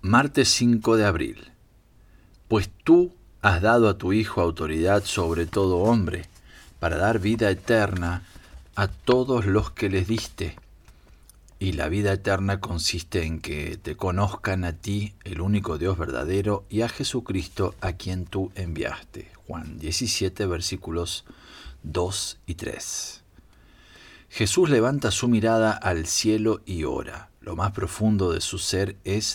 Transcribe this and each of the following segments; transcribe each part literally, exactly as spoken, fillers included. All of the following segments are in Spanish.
Martes cinco de abril. Pues tú has dado a tu Hijo autoridad sobre todo hombre, para dar vida eterna a todos los que les diste. Y la vida eterna consiste en que te conozcan a ti, el único Dios verdadero, y a Jesucristo a quien tú enviaste. Juan diecisiete, versículos dos y tres. Jesús levanta su mirada al cielo y ora. Lo más profundo de su ser es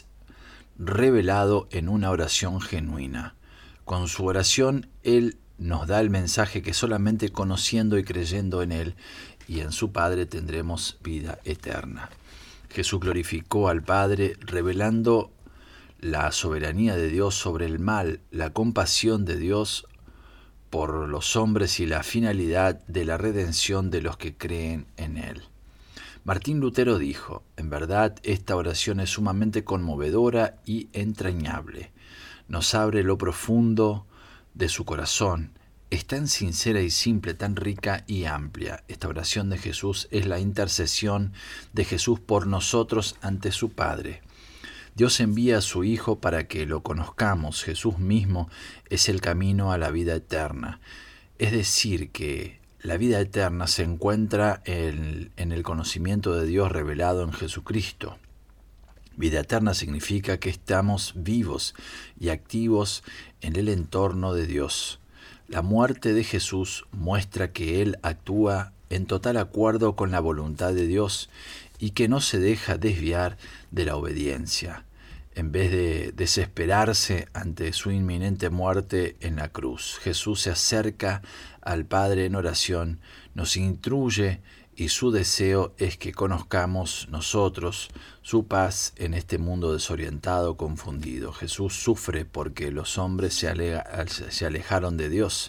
revelado en una oración genuina. Con su oración, Él nos da el mensaje que solamente conociendo y creyendo en Él y en su Padre tendremos vida eterna. Jesús glorificó al Padre revelando la soberanía de Dios sobre el mal, la compasión de Dios por los hombres y la finalidad de la redención de los que creen en Él. Martín Lutero dijo: en verdad, esta oración es sumamente conmovedora y entrañable. Nos abre lo profundo de su corazón. Es tan sincera y simple, tan rica y amplia. Esta oración de Jesús es la intercesión de Jesús por nosotros ante su Padre. Dios envía a su Hijo para que lo conozcamos. Jesús mismo es el camino a la vida eterna. Es decir, que la vida eterna se encuentra en, en el conocimiento de Dios revelado en Jesucristo. Vida eterna significa que estamos vivos y activos en el entorno de Dios. La muerte de Jesús muestra que Él actúa en total acuerdo con la voluntad de Dios y que no se deja desviar de la obediencia. En vez de desesperarse ante su inminente muerte en la cruz, Jesús se acerca al Padre en oración, nos instruye y su deseo es que conozcamos nosotros su paz en este mundo desorientado, confundido. Jesús sufre porque los hombres se, alega, se alejaron de Dios,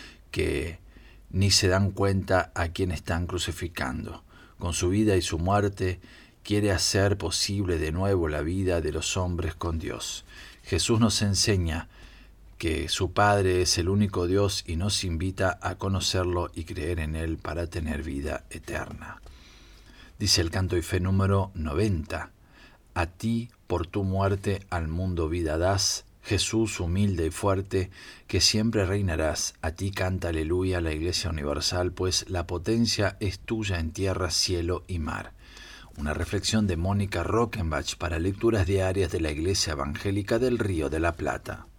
que ni se dan cuenta a quién están crucificando. Con su vida y su muerte quiere hacer posible de nuevo la vida de los hombres con Dios. Jesús nos enseña que su Padre es el único Dios y nos invita a conocerlo y creer en Él para tener vida eterna. Dice el Canto y Fe número noventa: a ti por tu muerte al mundo vida das, Jesús humilde y fuerte, que siempre reinarás. A ti canta aleluya la Iglesia Universal, pues la potencia es tuya en tierra, cielo y mar. Una reflexión de Mónica Rockenbach para lecturas diarias de la Iglesia Evangélica del Río de la Plata.